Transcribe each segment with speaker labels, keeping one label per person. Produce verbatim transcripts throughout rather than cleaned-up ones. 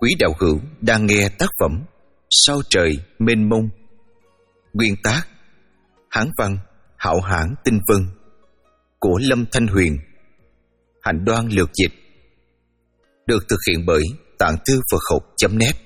Speaker 1: Quý đạo hữu đang nghe tác phẩm Sao trời mênh mông. Nguyên tác Hán văn Hạo Hãn Tinh Vân của Lâm Thanh Huyền. Hành Đoan lược dịch. Được thực hiện bởi Tạng Thư Phật Học chấm net.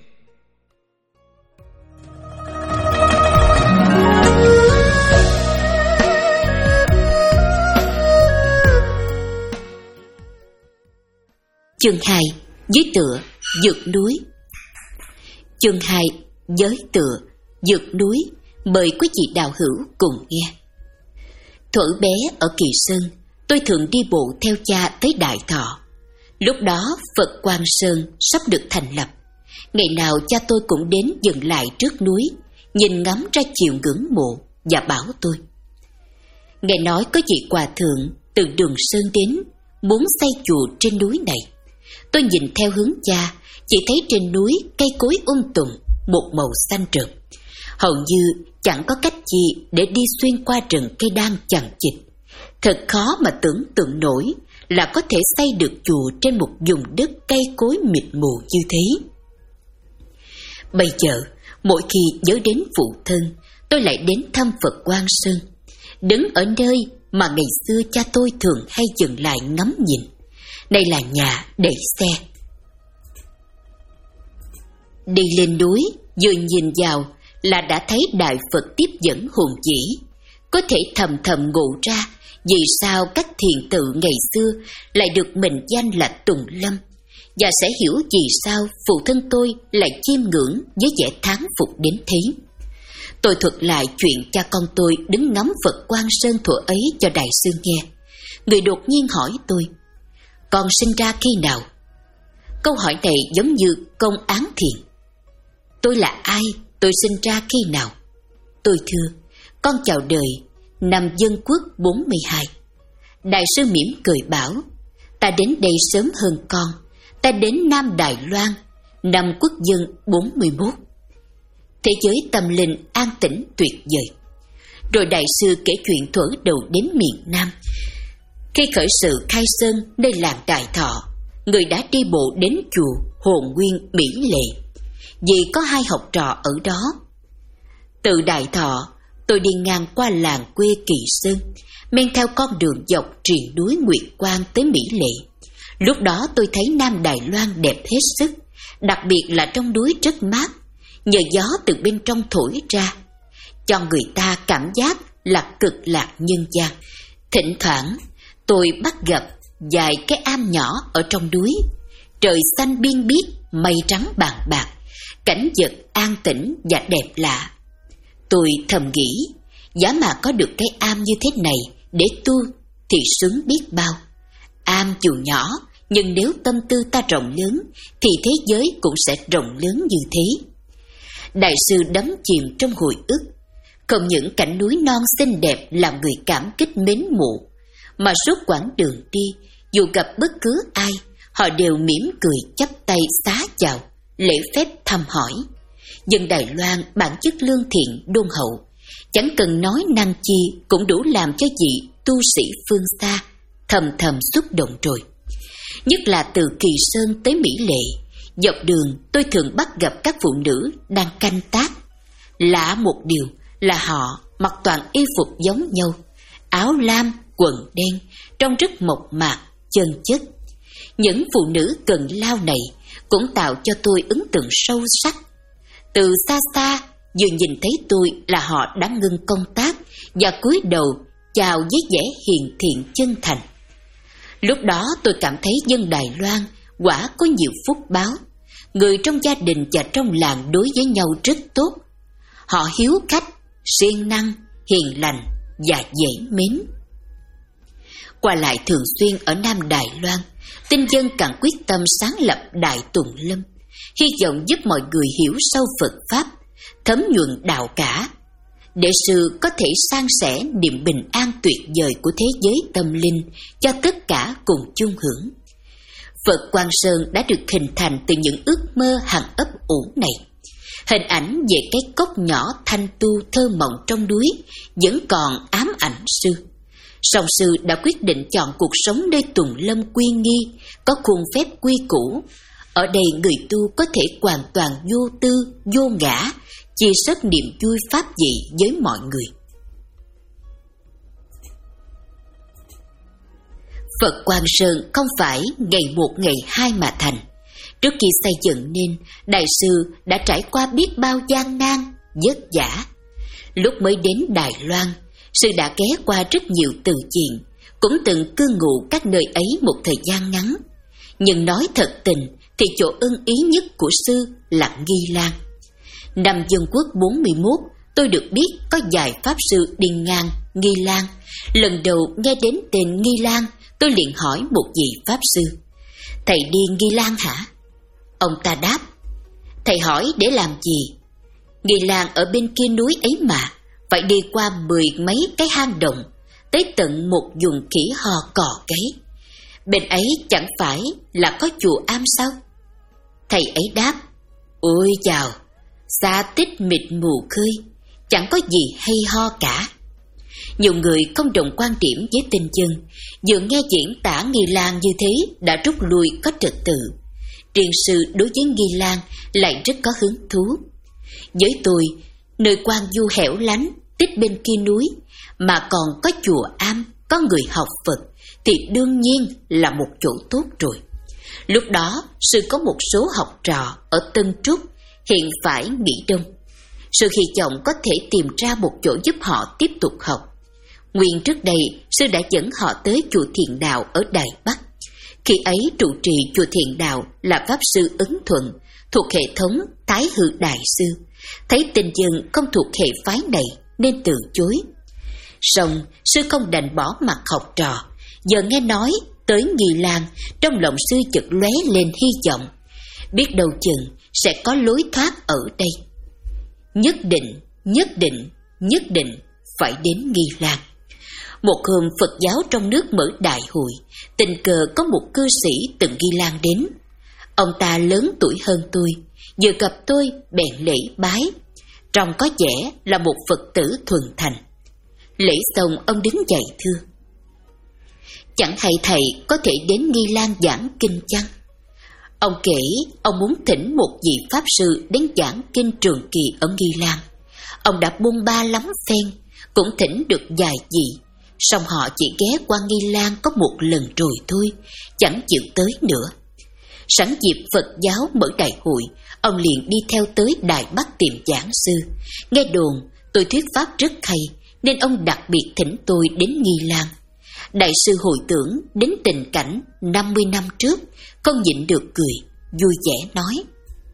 Speaker 2: Chương hai. Dưới tựa vượt núi. Chương hai. Giới tựa vượt núi. Mời quý vị đạo hữu cùng nghe. Thuở bé ở Kỳ Sơn, tôi thường đi bộ theo cha tới Đại Thọ. Lúc đó Phật Quang Sơn sắp được thành lập. Ngày nào cha tôi cũng đến dừng lại trước núi, nhìn ngắm ra chiều ngưỡng mộ và bảo tôi: nghe nói có vị hòa thượng từ Đường Sơn đến, muốn xây chùa trên núi này. Tôi nhìn theo hướng cha, chỉ thấy trên núi cây cối um tùm, một màu xanh rực. Hầu như chẳng có cách gì để đi xuyên qua rừng cây đan chằng chịt. Thật khó mà tưởng tượng nổi là có thể xây được chùa trên một vùng đất cây cối mịt mù như thế. Bây giờ, mỗi khi nhớ đến phụ thân, tôi lại đến thăm Phật Quang Sơn, đứng ở nơi mà ngày xưa cha tôi thường hay dừng lại ngắm nhìn. Đây là nhà để xe. Đi lên núi, vừa nhìn vào là đã thấy Đại Phật tiếp dẫn hùng vĩ. Có thể thầm thầm ngộ ra vì sao các thiền tự ngày xưa lại được mệnh danh là Tùng Lâm, và sẽ hiểu vì sao phụ thân tôi lại chiêm ngưỡng với vẻ thán phục đến thế. Tôi thuật lại chuyện cha con tôi đứng ngắm Phật Quang Sơn thuở ấy cho đại sư nghe. Người đột nhiên hỏi tôi: con sinh ra khi nào? Câu hỏi này giống như công án thiền. Tôi là ai? Tôi sinh ra khi nào? Tôi thưa: con chào đời năm Dân Quốc bốn mươi hai. Đại sư mỉm cười bảo: ta đến đây sớm hơn con. Ta đến Nam Đài Loan năm Quốc Dân bốn mươi mốt. Thế giới tâm linh an tĩnh tuyệt vời. Rồi đại sư kể chuyện thuở đầu đến miền Nam. Khi khởi sự khai sơn nơi làng Đại Thọ, người đã đi bộ đến chùa Hồn Nguyên Mỹ Lệ, vì có hai học trò ở đó. Từ Đại Thọ, tôi đi ngang qua làng quê Kỳ Sơn, men theo con đường dọc triền núi Nguyệt Quang tới Mỹ Lệ. Lúc đó tôi thấy Nam Đài Loan đẹp hết sức, đặc biệt là trong núi rất mát, nhờ gió từ bên trong thổi ra, cho người ta cảm giác là cực lạc nhân gian. Thỉnh thoảng tôi bắt gặp vài cái am nhỏ ở trong núi, trời xanh biên biếc, mây trắng bàn bạc, cảnh vật an tĩnh và đẹp lạ. Tôi thầm nghĩ, giá mà có được cái am như thế này để tu thì sướng biết bao. Am dù nhỏ, nhưng nếu tâm tư ta rộng lớn thì thế giới cũng sẽ rộng lớn như thế. Đại sư đắm chìm trong hồi ức. Không những cảnh núi non xinh đẹp làm người cảm kích mến mộ, mà suốt quãng đường đi, dù gặp bất cứ ai, họ đều mỉm cười chắp tay xá chào, lễ phép thăm hỏi. Dân Đài Loan bản chất lương thiện đôn hậu, chẳng cần nói năng chi cũng đủ làm cho vị tu sĩ phương xa thầm thầm xúc động rồi. Nhất là từ Kỳ Sơn tới Mỹ Lệ, dọc đường tôi thường bắt gặp các phụ nữ đang canh tác. Lạ một điều là họ mặc toàn y phục giống nhau, áo lam, quần đen, trông rất mộc mạc, chân chất. Những phụ nữ cần lao này cũng tạo cho tôi ấn tượng sâu sắc. Từ xa xa, vừa nhìn thấy tôi là họ đã ngưng công tác và cúi đầu chào với vẻ hiền thiện chân thành. Lúc đó tôi cảm thấy dân Đài Loan quả có nhiều phúc báo. Người trong gia đình và trong làng đối với nhau rất tốt. Họ hiếu khách, siêng năng, hiền lành và dễ mến. Qua lại thường xuyên ở Nam Đài Loan, tinh dân càng quyết tâm sáng lập Đại Tùng Lâm, hy vọng giúp mọi người hiểu sâu Phật Pháp, thấm nhuần đạo cả, để sư có thể san sẻ niềm bình an tuyệt vời của thế giới tâm linh cho tất cả cùng chung hưởng. Phật Quang Sơn đã được hình thành từ những ước mơ hằng ấp ủ này. Hình ảnh về cái cốc nhỏ thanh tu thơ mộng trong núi vẫn còn ám ảnh sư. Song sư đã quyết định chọn cuộc sống nơi Tùng Lâm quy nghi, có khuôn phép quy củ, Ở đây người tu có thể hoàn toàn vô tư, vô ngã, chia sớt niềm vui pháp vị với mọi người. Phật Quang Sơn không phải ngày một ngày hai mà thành. Trước khi xây dựng nên, Đại sư đã trải qua biết bao gian nan, vất vả. Lúc mới đến Đài Loan, sư đã ghé qua rất nhiều từ diện, cũng từng cư ngụ các nơi ấy một thời gian ngắn. Nhưng nói thật tình thì chỗ ưng ý nhất của sư là Nghi Lan. Năm Dân Quốc bốn mươi mốt, tôi được biết có vài pháp sư đi ngang Nghi Lan. Lần đầu nghe đến tên Nghi Lan, tôi liền hỏi một vị pháp sư: "Thầy đi Nghi Lan hả?" Ông ta đáp: "Thầy hỏi để làm gì? Nghi Lan ở bên kia núi ấy mà, phải đi qua mười mấy cái hang động, tới tận một vùng khỉ ho cò cấy. Bên ấy chẳng phải là có chùa Am sao?" Thầy ấy đáp: "Ôi chào, xa tích mịt mù khơi, chẳng có gì hay ho cả." Nhiều người không đồng quan điểm với tinh chân, vừa nghe diễn tả Nghi Lan như thế đã rút lui có trật tự. Riêng sư đối với Nghi Lan lại rất có hứng thú. Với tôi, nơi quan du hẻo lánh, tích bên kia núi, mà còn có chùa Am, có người học Phật, thì đương nhiên là một chỗ tốt rồi. Lúc đó, sư có một số học trò ở Tân Trúc, hiện phải Mỹ Đông. Sư hy vọng có thể tìm ra một chỗ giúp họ tiếp tục học. Nguyên trước đây, sư đã dẫn họ tới chùa Thiện Đạo ở Đài Bắc. Khi ấy trụ trì chùa Thiện Đạo là pháp sư Ấn Thuận, thuộc hệ thống Thái Hư Đại Sư. Thấy tình dân không thuộc hệ phái này nên từ chối. Song sư không đành bỏ mặt học trò. Giờ nghe nói tới Nghi Lan, trong lòng sư chợt lóe lên hy vọng. Biết đâu chừng sẽ có lối thoát ở đây. Nhất định, nhất định, nhất định phải đến Nghi Lan. Một hôm Phật giáo trong nước mở đại hội, tình cờ có một cư sĩ từng Nghi Lan đến. Ông ta lớn tuổi hơn tôi, vừa gặp tôi bèn lễ bái. Trông có vẻ là một Phật tử thuần thành. Lễ xong ông đứng dậy thưa: "Chẳng hay thầy có thể đến Nghi Lan giảng kinh chăng?" Ông kể ông muốn thỉnh một vị pháp sư đến giảng kinh trường kỳ ở Nghi Lan. Ông đã bôn ba lắm phen, cũng thỉnh được vài vị, song họ chỉ ghé qua Nghi Lan có một lần rồi thôi, chẳng chịu tới nữa. Sẵn dịp Phật giáo mở đại hội, ông liền đi theo tới Đài Bắc tìm giảng sư. Nghe đồn tôi thuyết pháp rất hay, nên ông đặc biệt thỉnh tôi đến Nghi Lan. Đại sư hồi tưởng đến tình cảnh năm mươi năm trước, không nhịn được cười, vui vẻ nói: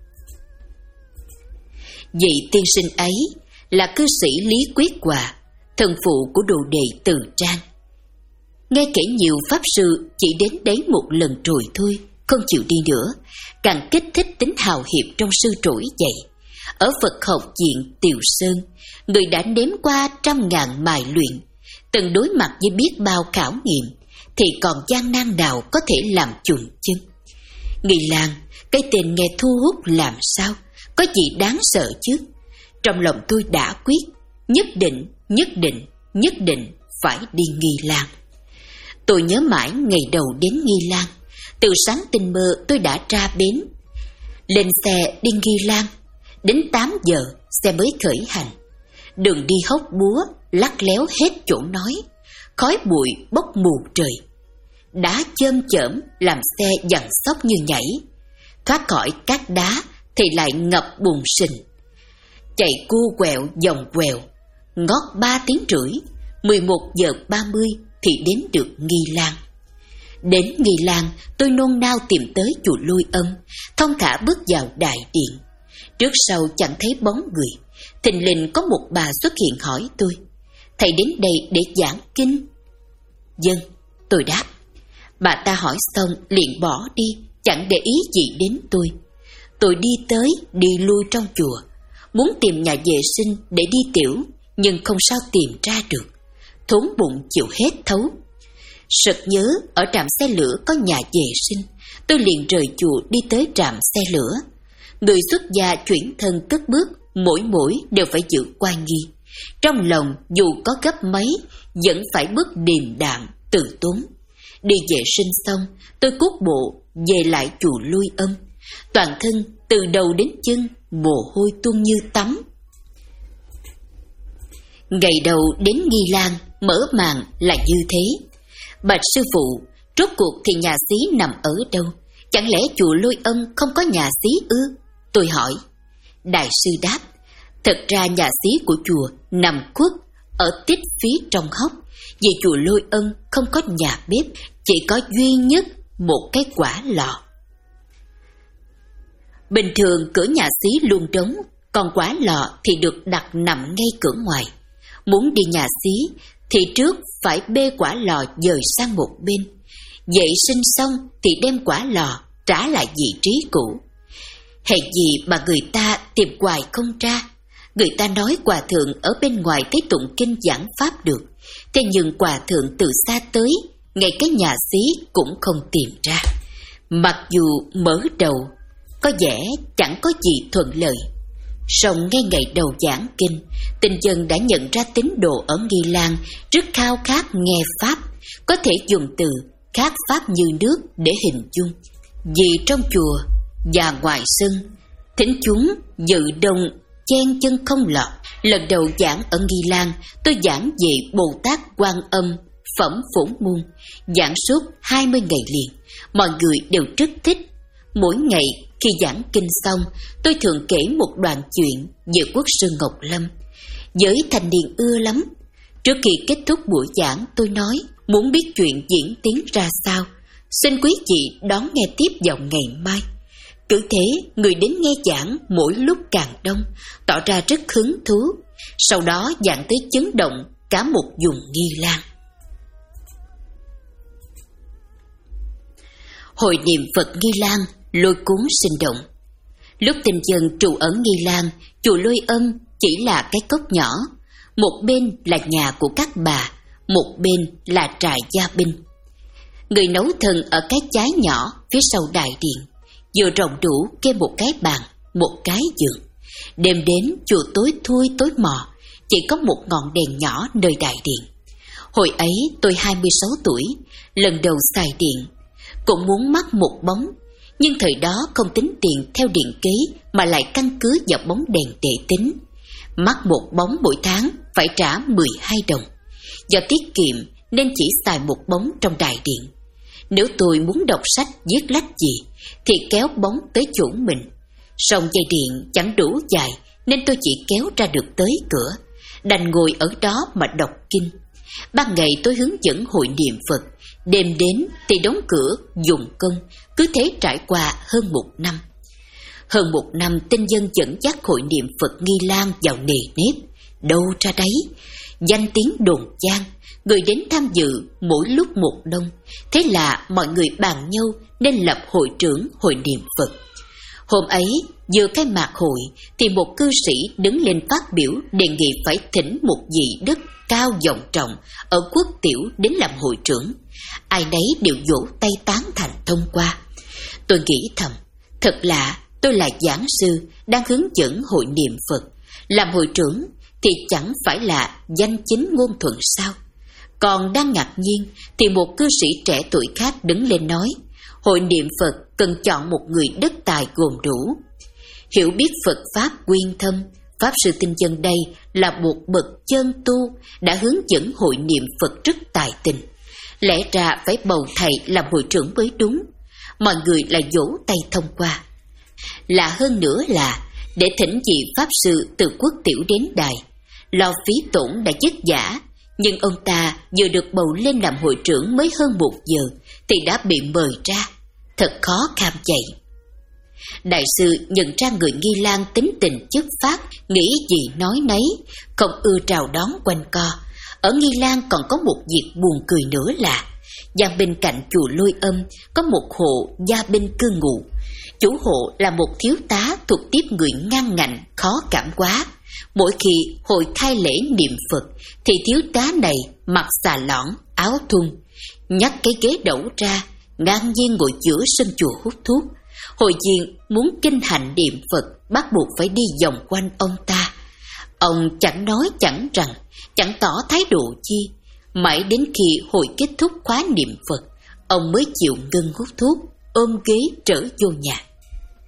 Speaker 2: "Vị tiên sinh ấy là cư sĩ Lý Quyết Hòa, thần phụ của đồ đệ Từ Trang. Nghe kể nhiều pháp sư chỉ đến đấy một lần rồi thôi, không chịu đi nữa, càng kích thích tính hào hiệp trong sư trỗi dậy. Ở Phật học viện Tiều Sơn, người đã nếm qua trăm ngàn mài luyện, từng đối mặt với biết bao khảo nghiệm, thì còn gian nan nào có thể làm chùn chân. Nghi Lan, cái tên nghe thu hút làm sao, có gì đáng sợ chứ?" Trong lòng tôi đã quyết, nhất định, nhất định, nhất định phải đi Nghi Lan. Tôi nhớ mãi ngày đầu đến Nghi Lan. Từ sáng tinh mơ tôi đã ra bến, lên xe đi Nghi Lan. Đến tám giờ xe mới khởi hành. Đường đi hốc búa, lắc léo hết chỗ nói, khói bụi bốc mù trời. Đá chơm chởm làm xe dằn xóc như nhảy. Thoát khỏi các đá thì lại ngập bùn sình. Chạy cu quẹo vòng quẹo, ngót ba tiếng rưỡi, mười một giờ ba mươi thì đến được Nghi Lan. Đến Nghi Lan, tôi nôn nao tìm tới chùa Lôi Âm, thong thả bước vào đại điện. Trước sau chẳng thấy bóng người, thình lình có một bà xuất hiện hỏi tôi: "Thầy đến đây để giảng kinh?" "Vâng," tôi đáp. Bà ta hỏi xong liền bỏ đi, chẳng để ý gì đến tôi. Tôi đi tới, đi lui trong chùa, muốn tìm nhà vệ sinh để đi tiểu, nhưng không sao tìm ra được. Thốn bụng chịu hết thấu. Sực nhớ ở trạm xe lửa có nhà vệ sinh, tôi liền rời chùa đi tới trạm xe lửa. Người xuất gia chuyển thân cất bước, mỗi mỗi đều phải giữ oai nghi. Trong lòng dù có gấp mấy, vẫn phải bước điềm đạm, từ tốn. Đi vệ sinh xong, tôi cuốc bộ về lại chùa Lôi Âm. toàn thân từ đầu đến chân mồ hôi tuôn như tắm. Ngày đầu đến Nghi Lan mở màn là như thế. Bạch sư phụ, rốt cuộc thì nhà xí nằm ở đâu? Chẳng lẽ chùa Lôi Âm không có nhà xí ư? Tôi hỏi. Đại sư đáp, thật ra nhà xí của chùa nằm khuất ở tít phía trong hốc, vì chùa Lôi Âm không có nhà bếp, chỉ có duy nhất một cái quả lò. Bình thường cửa nhà xí luôn trống, còn quả lò thì được đặt nằm ngay cửa ngoài. Muốn đi nhà xí thì trước phải bê quả lò dời sang một bên. Vệ sinh xong thì đem quả lò trả lại vị trí cũ. Hèn gì mà người ta tìm hoài không ra. Người ta nói hòa thượng ở bên ngoài thấy tụng kinh giảng pháp được, thế nhưng hòa thượng từ xa tới, ngay cái nhà xí cũng không tìm ra. Mặc dù mở đầu có vẻ chẳng có gì thuận lợi, song ngay ngày đầu giảng kinh, tinh dân đã nhận ra tín đồ ở Nghi Lan rất khao khát nghe pháp, có thể dùng từ khát pháp như nước để hình dung. Vì trong chùa và ngoài sân, thính chúng dự đông chen chân không lọt. Lần đầu giảng ở Nghi Lan, tôi giảng về Bồ Tát Quan Âm phẩm Phổ Môn, giảng suốt hai mươi ngày liền. Mọi người đều rất thích. Mỗi ngày khi giảng kinh xong, tôi thường kể một đoạn chuyện về quốc sư Ngọc Lâm. Giới thanh niên ưa lắm. Trước khi kết thúc buổi giảng, tôi nói muốn biết chuyện diễn tiến ra sao, xin quý vị đón nghe tiếp vào ngày mai. Cứ thế, người đến nghe giảng mỗi lúc càng đông, tỏ ra rất hứng thú. Sau đó giảng tới chấn động cả một vùng Nghi Lan. Hội niệm Phật Nghi Lan lôi cuốn sinh động. Lúc tinh dân trụ ở Nghi Lan, chùa Lôi Âm chỉ là cái cốc nhỏ. Một bên là nhà của các bà, một bên là trại gia binh. Người nấu thần ở cái chái nhỏ phía sau đại điện, vừa rộng đủ kê một cái bàn, một cái giường. Đêm đến chùa tối thui tối mò, chỉ có một ngọn đèn nhỏ nơi đại điện. Hồi ấy tôi hai mươi sáu tuổi, lần đầu xài điện, cũng muốn mắc một bóng, nhưng thời đó không tính tiền theo điện kế mà lại căn cứ vào bóng đèn để tính. Mắc một bóng mỗi tháng phải trả mười hai đồng. Do tiết kiệm nên chỉ xài một bóng trong đại điện. Nếu tôi muốn đọc sách viết lách gì thì kéo bóng tới chỗ mình. Song dây điện chẳng đủ dài nên tôi chỉ kéo ra được tới cửa, đành ngồi ở đó mà đọc kinh. Ban ngày tôi hướng dẫn hội niệm Phật, đêm đến thì đóng cửa dùng công, cứ thế trải qua hơn một năm. Hơn một năm tinh dân dẫn dắt hội niệm Phật Nghi Lan vào nề nếp, đâu ra đấy, danh tiếng đồn vang, người đến tham dự mỗi lúc một đông. Thế là mọi người bàn nhau nên lập hội trưởng hội niệm Phật. Hôm ấy vừa khai mạc hội thì một cư sĩ đứng lên phát biểu đề nghị phải thỉnh một vị đức cao vọng trọng ở quốc tiểu đến làm hội trưởng. Ai nấy đều vỗ tay tán thành thông qua. Tôi nghĩ thầm, thật lạ, tôi là giảng sư đang hướng dẫn hội niệm Phật, làm hội trưởng thì chẳng phải là danh chính ngôn thuận sao? Còn đang ngạc nhiên thì một cư sĩ trẻ tuổi khác đứng lên nói, hội niệm Phật cần chọn một người đức tài gồm đủ, hiểu biết Phật Pháp quyên thâm. Pháp sư tinh dân đây là một bậc chân tu, đã hướng dẫn hội niệm Phật rất tài tình. Lẽ ra phải bầu thầy làm hội trưởng mới đúng. Mọi người lại vỗ tay thông qua. Lạ hơn nữa là để thỉnh vị Pháp sư từ quốc tiểu đến đài, lo phí tổn đã dứt giả, nhưng ông ta vừa được bầu lên làm hội trưởng mới hơn một giờ thì đã bị mời ra, thật khó kham chạy. Đại sư nhận ra người Nghi Lan tính tình chất phác, nghĩ gì nói nấy, không ưa chào đón quanh co. Ở Nghi Lan còn có một việc buồn cười nữa là, gian bên cạnh chùa Lôi Âm có một hộ gia binh cư ngụ. Chủ hộ là một thiếu tá thuộc tiếp người ngang ngạnh, khó cảm quá. Mỗi khi hội khai lễ niệm Phật thì thiếu tá này mặc xà lõn, áo thun, nhắc cái ghế đẩu ra, ngang nhiên ngồi giữa sân chùa hút thuốc. Hội viên muốn kinh hành niệm Phật bắt buộc phải đi vòng quanh ông ta. Ông chẳng nói chẳng rằng, chẳng tỏ thái độ chi. Mãi đến khi hội kết thúc khóa niệm Phật, ông mới chịu ngưng hút thuốc, ôm ghế trở vô nhà.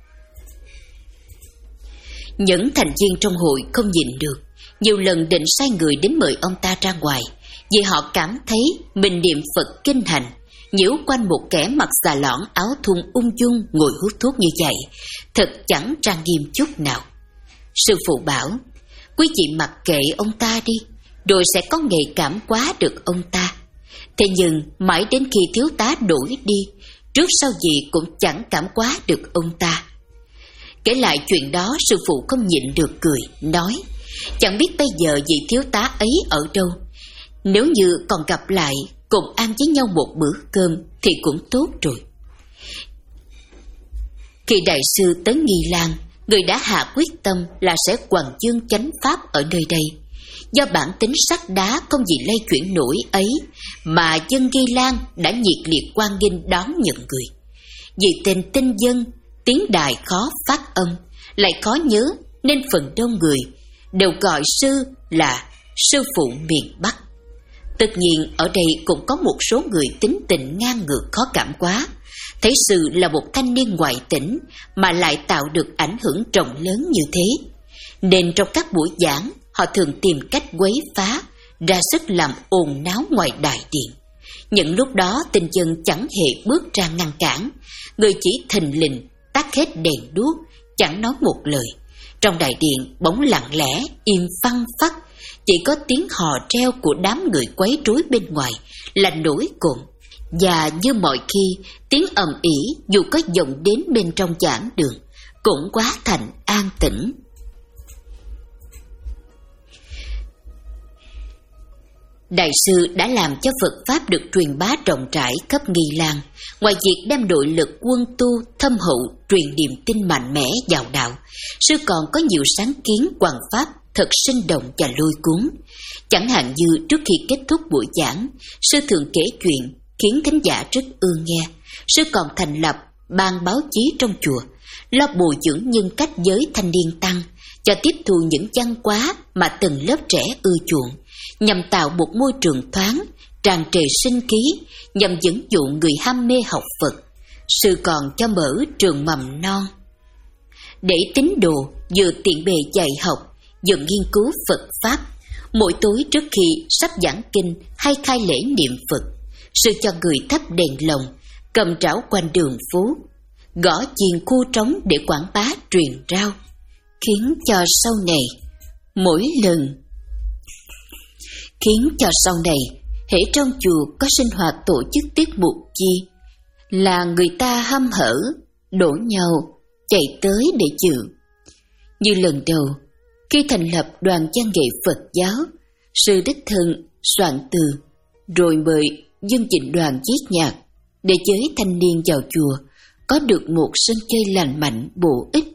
Speaker 2: Những thành viên trong hội không nhịn được, nhiều lần định sai người đến mời ông ta ra ngoài, vì họ cảm thấy mình niệm Phật kinh hành, nhiễu quanh một kẻ mặc xà lõn áo thun ung dung ngồi hút thuốc như vậy, thật chẳng trang nghiêm chút nào. Sư phụ bảo, quý vị mặc kệ ông ta đi, rồi sẽ có nghề cảm hóa được ông ta. Thế nhưng mãi đến khi thiếu tá đuổi đi, trước sau gì cũng chẳng cảm hóa được ông ta. Kể lại chuyện đó, sư phụ không nhịn được cười, nói, chẳng biết bây giờ vị thiếu tá ấy ở đâu. Nếu như còn gặp lại, cùng ăn với nhau một bữa cơm thì cũng tốt rồi. Khi đại sư tới Nghi Lan, người đã hạ quyết tâm là sẽ hoằng dương chánh pháp ở nơi đây. Do bản tính sắt đá không gì lay chuyển nổi ấy, mà dân Nghi Lan đã nhiệt liệt hoan nghênh đón nhận người. Vì tên tinh dân, tiếng đài khó phát âm, lại khó nhớ, nên phần đông người đều gọi sư là sư phụ miền Bắc. Tất nhiên ở đây cũng có một số người tính tình ngang ngược khó cảm quá, thấy sư là một thanh niên ngoại tỉnh mà lại tạo được ảnh hưởng rộng lớn như thế, nên trong các buổi giảng họ thường tìm cách quấy phá, ra sức làm ồn náo ngoài đại điện. Những lúc đó tinh dân chẳng hề bước ra ngăn cản, người chỉ thình lình tắt hết đèn đuốc, chẳng nói một lời. Trong đại điện bỗng lặng lẽ, im phăng phắc, chỉ có tiếng hò reo của đám người quấy rối bên ngoài là nổi cộm. Và như mọi khi, tiếng ầm ĩ dù có vọng đến bên trong giảng đường, cũng quá thành an tĩnh. Đại sư đã làm cho Phật Pháp được truyền bá rộng rãi khắp Nghi Lan. Ngoài việc đem đội lực quân tu thâm hậu truyền niềm tin mạnh mẽ vào đạo, sư còn có nhiều sáng kiến hoằng pháp thật sinh động và lôi cuốn. Chẳng hạn như trước khi kết thúc buổi giảng, sư thường kể chuyện khiến thính giả rất ưa nghe. Sư còn thành lập ban báo chí trong chùa, lo bồi dưỡng nhân cách giới thanh niên tăng, cho tiếp thu những văn hóa mà từng lớp trẻ ưa chuộng, nhằm tạo một môi trường thoáng, tràn trề sinh khí, nhằm dẫn dụ người ham mê học Phật. Sư còn cho mở trường mầm non, để tín đồ vừa tiện bề dạy học, vừa nghiên cứu Phật Pháp. Mỗi tối trước khi sắp giảng kinh hay khai lễ niệm Phật, sư cho người thắp đèn lồng, cầm trảo quanh đường phố, gõ chiền khu trống để quảng bá truyền rao, khiến cho sau này mỗi lần khiến cho sau này hễ trong chùa có sinh hoạt tổ chức tiết mục chi là người ta hăm hở đổ nhau chạy tới để dự. Như lần đầu khi thành lập đoàn văn nghệ Phật giáo, sư đích thân soạn từ rồi mời dân chỉnh đoàn viết nhạc để giới thanh niên vào chùa có được một sân chơi lành mạnh bổ ích.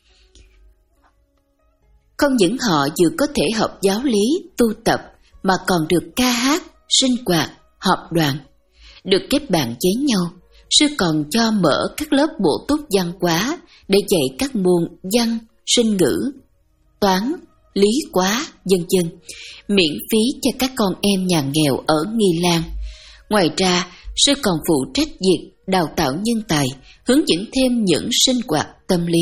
Speaker 2: Không những họ vừa có thể học giáo lý, tu tập, mà còn được ca hát, sinh hoạt, họp đoàn. Được kết bạn với nhau, sư còn cho mở các lớp bổ túc văn hóa để dạy các môn văn, sinh ngữ, toán, lý hóa, vân vân, miễn phí cho các con em nhà nghèo ở Nghi Lan. Ngoài ra, sư còn phụ trách việc đào tạo nhân tài, hướng dẫn thêm những sinh hoạt tâm lý.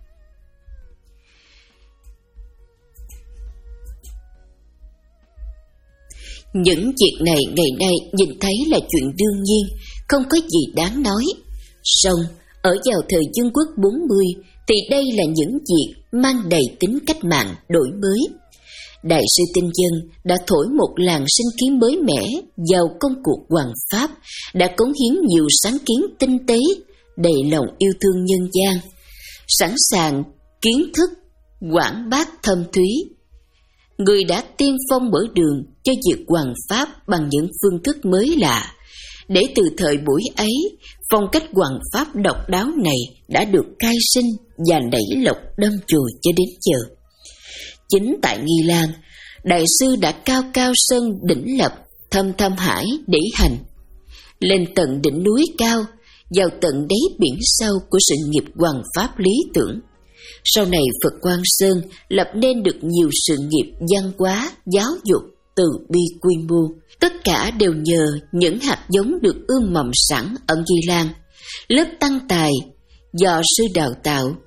Speaker 2: Những việc này ngày nay nhìn thấy là chuyện đương nhiên, không có gì đáng nói. Song, ở vào thời Dân Quốc bốn mươi thì đây là những việc mang đầy tính cách mạng đổi mới. Đại sư Tinh Dân đã thổi một làn sinh khí mới mẻ vào công cuộc hoằng pháp, đã cống hiến nhiều sáng kiến tinh tế, đầy lòng yêu thương nhân gian, sẵn sàng kiến thức, quảng bác thâm thúy. Người đã tiên phong mở đường cho việc hoằng pháp bằng những phương thức mới lạ, để từ thời buổi ấy, phong cách hoằng pháp độc đáo này đã được khai sinh và nảy lộc đâm chồi cho đến giờ. Chính tại Nghi Lan, đại sư đã cao cao sơn đỉnh lập, thâm thâm hải để hành, lên tận đỉnh núi cao, vào tận đáy biển sâu của sự nghiệp hoằng pháp lý tưởng. Sau này Phật Quang Sơn lập nên được nhiều sự nghiệp văn hóa, giáo dục, từ bi quy mô. Tất cả đều nhờ những hạt giống được ươm mầm sẵn ở Nghi Lan. Lớp tăng tài do sư đào tạo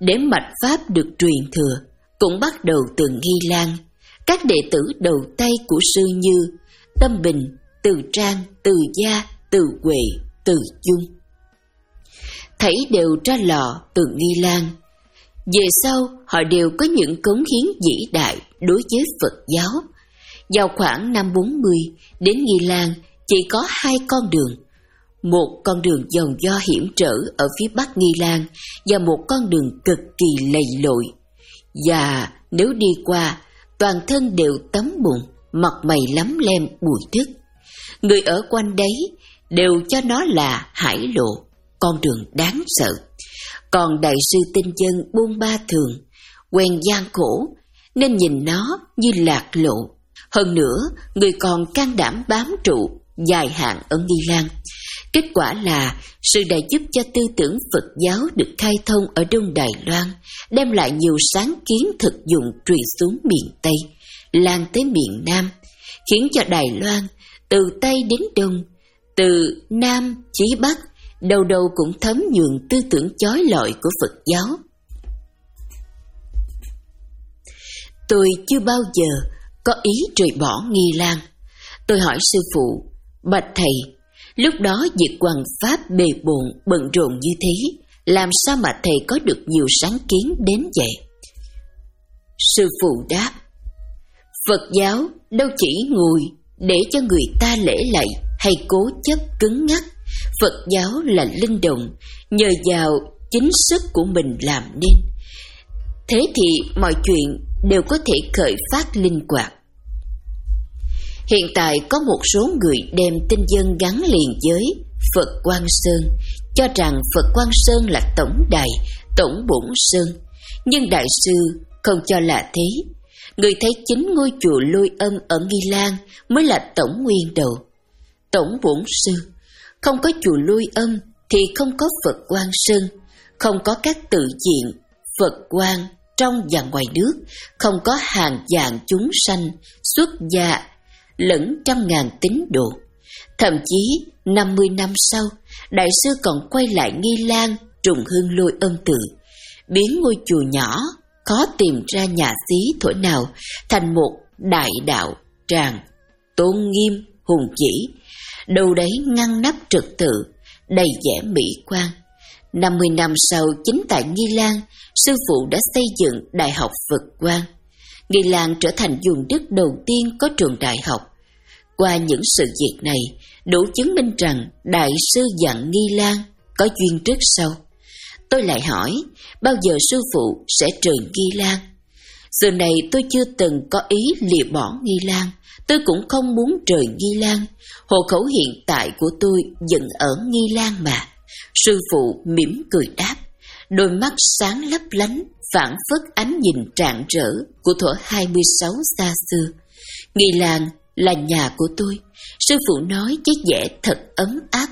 Speaker 2: để mạch pháp được truyền thừa cũng bắt đầu từ Nghi Lan. Các đệ tử đầu tay của sư như Tâm Bình, Từ Trang, Từ Gia, Từ Huệ, Từ Dung, thảy đều ra lò từ Nghi Lan. Về sau, họ đều có những cống hiến vĩ đại đối với Phật giáo. Vào khoảng năm bốn mươi, đến Nghi Lan chỉ có hai con đường. Một con đường vòng do hiểm trở ở phía bắc Nghi Lan và một con đường cực kỳ lầy lội. Và nếu đi qua, toàn thân đều tấm bùn, mặt mày lấm lem bụi đất. Người ở quanh đấy đều cho nó là hải lộ, con đường đáng sợ. Còn đại sư tinh dân buôn ba thường, quen gian khổ, nên nhìn nó như lạc lộ. Hơn nữa, người còn can đảm bám trụ dài hạn ở Nghi Lan. Kết quả là sự đã giúp cho tư tưởng Phật giáo được khai thông ở Đông Đài Loan, đem lại nhiều sáng kiến thực dụng truyền xuống miền Tây, lan tới miền Nam, khiến cho Đài Loan từ Tây đến Đông, từ Nam chí Bắc, đầu đầu cũng thấm nhuần tư tưởng chói lọi của Phật giáo. Tôi chưa bao giờ có ý rời bỏ Nghi Lan. Tôi hỏi sư phụ: bạch thầy, lúc đó việc hoằng pháp bề bộn bận rộn như thế, làm sao mà thầy có được nhiều sáng kiến đến vậy? Sư phụ đáp: Phật giáo đâu chỉ ngồi để cho người ta lễ lạy hay cố chấp cứng ngắc. Phật giáo là linh động, nhờ vào chính sức của mình làm nên. Thế thì mọi chuyện đều có thể khởi phát linh hoạt. Hiện tại có một số người đem tinh dân gắn liền với Phật Quang Sơn, cho rằng Phật Quang Sơn là tổng đài, tổng bổn sơn. Nhưng đại sư không cho là thế. Người thấy chính ngôi chùa Lôi Âm ở Nghi Lan mới là tổng nguyên đầu, tổng bổn sư. Không có chùa Lôi Âm thì không có Phật Quang Sơn, không có các tự diện Phật Quang trong và ngoài nước, không có hàng vạn chúng sanh xuất gia lẫn trăm ngàn tín đồ. Thậm chí năm mươi năm sau, đại sư còn quay lại Nghi Lan trùng hương Lôi Âm tự, biến ngôi chùa nhỏ khó tìm ra nhà xí thuở nào thành một đại đạo tràng tôn nghiêm hùng vĩ, đâu đấy ngăn nắp trật tự, đầy vẻ mỹ quan. năm mươi năm sau, chính tại Nghi Lan, sư phụ đã xây dựng Đại học Phật Quang. Nghi Lan trở thành vùng đất đầu tiên có trường đại học. Qua những sự việc này, đủ chứng minh rằng đại sư dặn Nghi Lan có duyên trước sau. Tôi lại hỏi, bao giờ sư phụ sẽ rời Nghi Lan? Giờ này tôi chưa từng có ý lìa bỏ Nghi Lan. Tôi cũng không muốn rời Nghi Lan. Hộ khẩu hiện tại của tôi vẫn ở Nghi Lan mà. Sư phụ mỉm cười đáp, đôi mắt sáng lấp lánh, phảng phất ánh nhìn rạng rỡ của thuở hai mươi sáu xa xưa. Nghi Lan là nhà của tôi, sư phụ nói với vẻ thật ấm áp.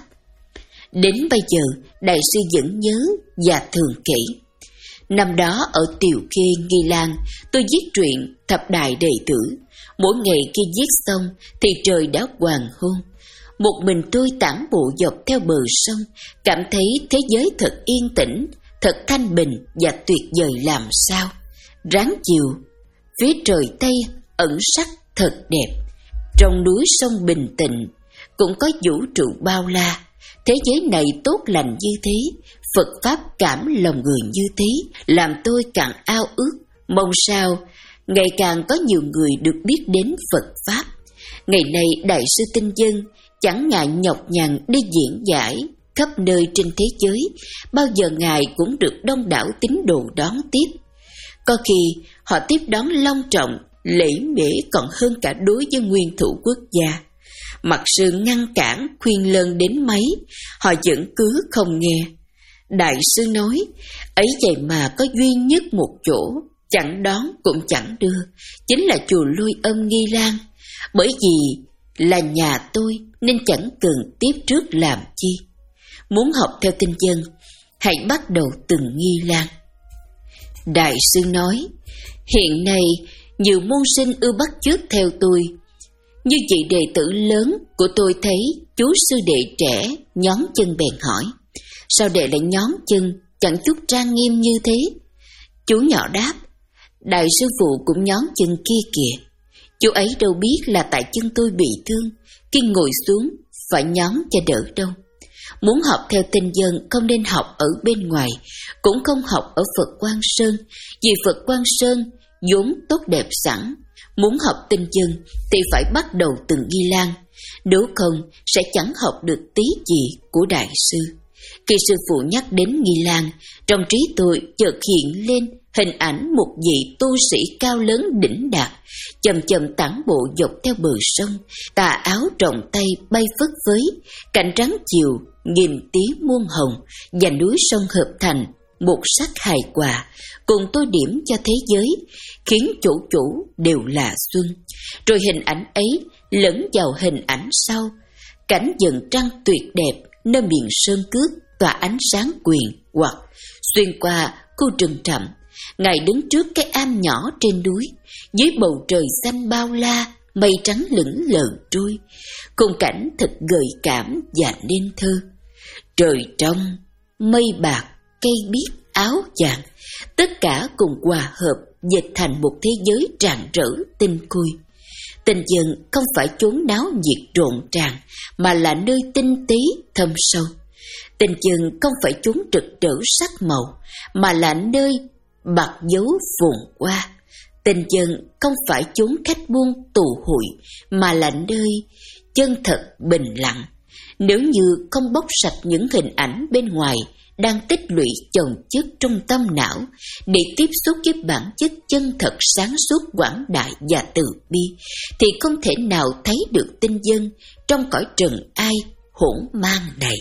Speaker 2: Đến bây giờ, đại sư vẫn nhớ và thường kể. Năm đó ở Tiều Khê, Nghi Lan, tôi viết truyện Thập Đại Đệ Tử. Mỗi ngày khi viết xong thì trời đã hoàng hôn. Một mình tôi tản bộ dọc theo bờ sông, cảm thấy thế giới thật yên tĩnh, thật thanh bình và tuyệt vời làm sao. Ráng chiều, phía trời Tây ẩn sắc thật đẹp. Trong núi sông bình tĩnh, cũng có vũ trụ bao la. Thế giới này tốt lành như thế, Phật Pháp cảm lòng người như thế, làm tôi càng ao ước, mong sao ngày càng có nhiều người được biết đến Phật Pháp. Ngày nay đại sư Tinh Dân chẳng ngại nhọc nhằn đi diễn giải khắp nơi trên thế giới, bao giờ ngài cũng được đông đảo tín đồ đón tiếp. Có khi họ tiếp đón long trọng, lễ mễ còn hơn cả đối với nguyên thủ quốc gia. Mặc sư ngăn cản khuyên lơn đến mấy, họ vẫn cứ không nghe. Đại sư nói, ấy vậy mà có duy nhất một chỗ, chẳng đón cũng chẳng đưa, chính là chùa Lôi Âm Nghi Lan. Bởi vì là nhà tôi nên chẳng cần tiếp trước làm chi. Muốn học theo Tinh Dân, hãy bắt đầu từ Nghi Lan. Đại sư nói, hiện nay nhiều môn sinh ưa bắt chước theo tôi. Như vị đệ tử lớn của tôi thấy chú sư đệ trẻ nhón chân bèn hỏi, sao đệ lại nhón chân chẳng chút trang nghiêm như thế? Chú nhỏ đáp: Đại sư phụ cũng nhón chân kia kìa. Chú ấy đâu biết là tại chân tôi bị thương, khi ngồi xuống phải nhón cho đỡ đâu. Muốn học theo tinh dân không nên học ở bên ngoài, cũng không học ở Phật Quang Sơn, vì Phật Quang Sơn vốn tốt đẹp sẵn. Muốn học tinh dân thì phải bắt đầu từ Nghi Lan, nếu không sẽ chẳng học được tí gì của đại sư. Khi sư phụ nhắc đến Nghi Lan, trong trí tôi chợt hiện lên hình ảnh một vị tu sĩ cao lớn đỉnh đạt, chậm chậm tản bộ dọc theo bờ sông, tà áo rộng tay bay phất phới, cảnh trắng chiều nghìn tía muôn hồng, và núi sông hợp thành một sắc hài hòa, cùng tô điểm cho thế giới, khiến chỗ chỗ đều là xuân. Rồi hình ảnh ấy lẫn vào hình ảnh sau, cảnh dần trăng tuyệt đẹp nơi miền sơn cước tỏa ánh sáng quyền hoặc xuyên qua khu rừng rậm. Ngài đứng trước cái am nhỏ trên núi, dưới bầu trời xanh bao la, mây trắng lững lờ trôi, khung cảnh thật gợi cảm và nên thơ. Trời trong, mây bạc, cây biếc, áo vàng, tất cả cùng hòa hợp dịch thành một thế giới rạng rỡ tinh khôi. Tinh dân không phải chốn náo nhiệt rộn ràng, mà là nơi tinh tế thâm sâu. Tinh dân không phải chốn rực rỡ sắc màu, mà là nơi bạc dấu phồn hoa. Tinh dân không phải chốn khách buôn tụ hội, mà là nơi chân thật bình lặng. Nếu như không bóc sạch những hình ảnh bên ngoài đang tích lũy chồng chất trong tâm não, để tiếp xúc với bản chất chân thật sáng suốt quảng đại và từ bi, thì không thể nào thấy được tinh dân trong cõi trần ai hỗn mang này.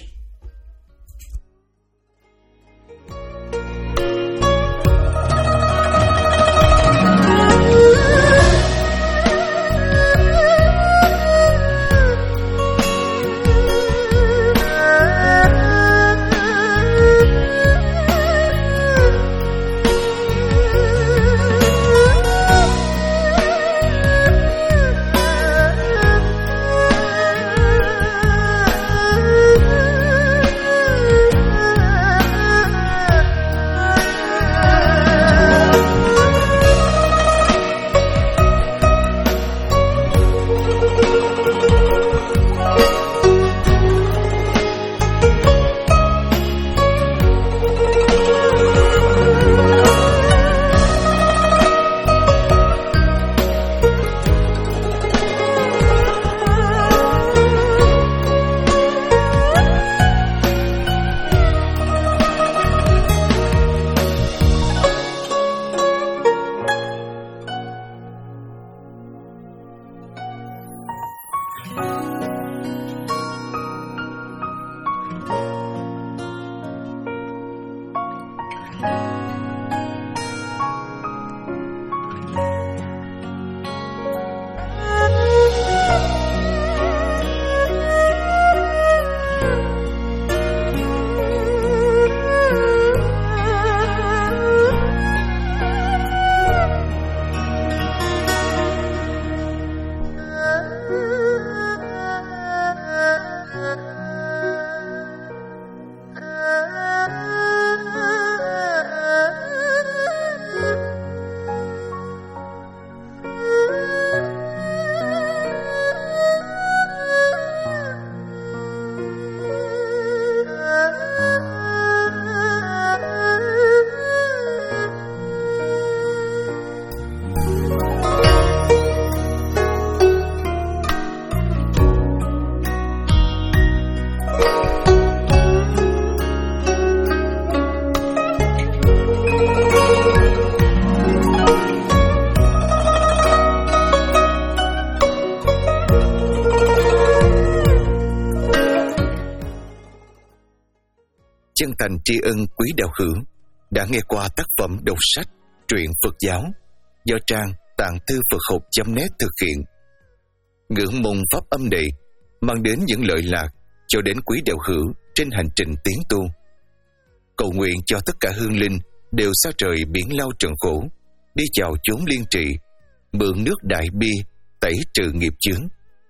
Speaker 1: Chân thành tri ân quý đạo hữu đã nghe qua tác phẩm đọc sách truyện Phật giáo do trang tạng thư Phật học chấm net thực hiện. Ngưỡng mong pháp âm này mang đến những lợi lạc cho đến quý đạo hữu trên hành trình tiến tu. Cầu nguyện cho tất cả hương linh đều xa trời biển lao trần khổ, đi chào chốn liên trị, mượn nước đại bi tẩy trừ nghiệp chướng.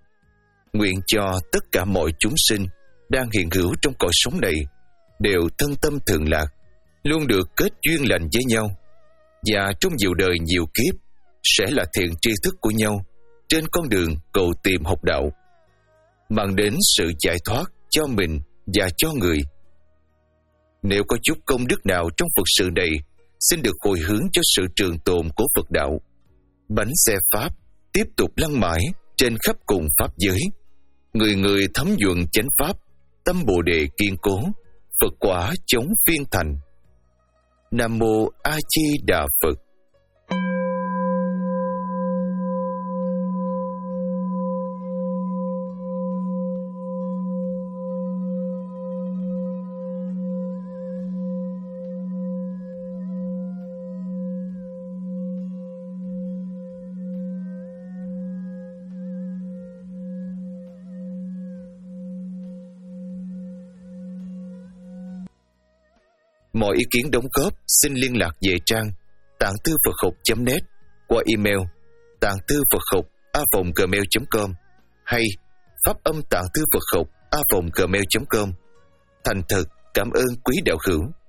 Speaker 1: Nguyện cho tất cả mọi chúng sinh đang hiện hữu trong cõi sống này đều thân tâm thường lạc, luôn được kết duyên lành với nhau, và trong nhiều đời nhiều kiếp sẽ là thiện tri thức của nhau trên con đường cầu tìm học đạo, mang đến sự giải thoát cho mình và cho người. Nếu có chút công đức nào trong Phật sự này, xin được hồi hướng cho sự trường tồn của Phật đạo. Bánh xe Pháp tiếp tục lăn mãi trên khắp cùng Pháp giới. Người người thấm nhuận chánh Pháp, tâm Bồ Đề kiên cố, Phật quả chống phiên thành. Nam Mô A Di Đà Phật. Mọi ý kiến đóng góp xin liên lạc về trang tạng thư Phật học chấm net qua email tạng thư Phật học a vòng gmail chấm com hay pháp âm tạng thư Phật học a vòng gmail chấm com. Thành thật cảm ơn quý đạo hữu.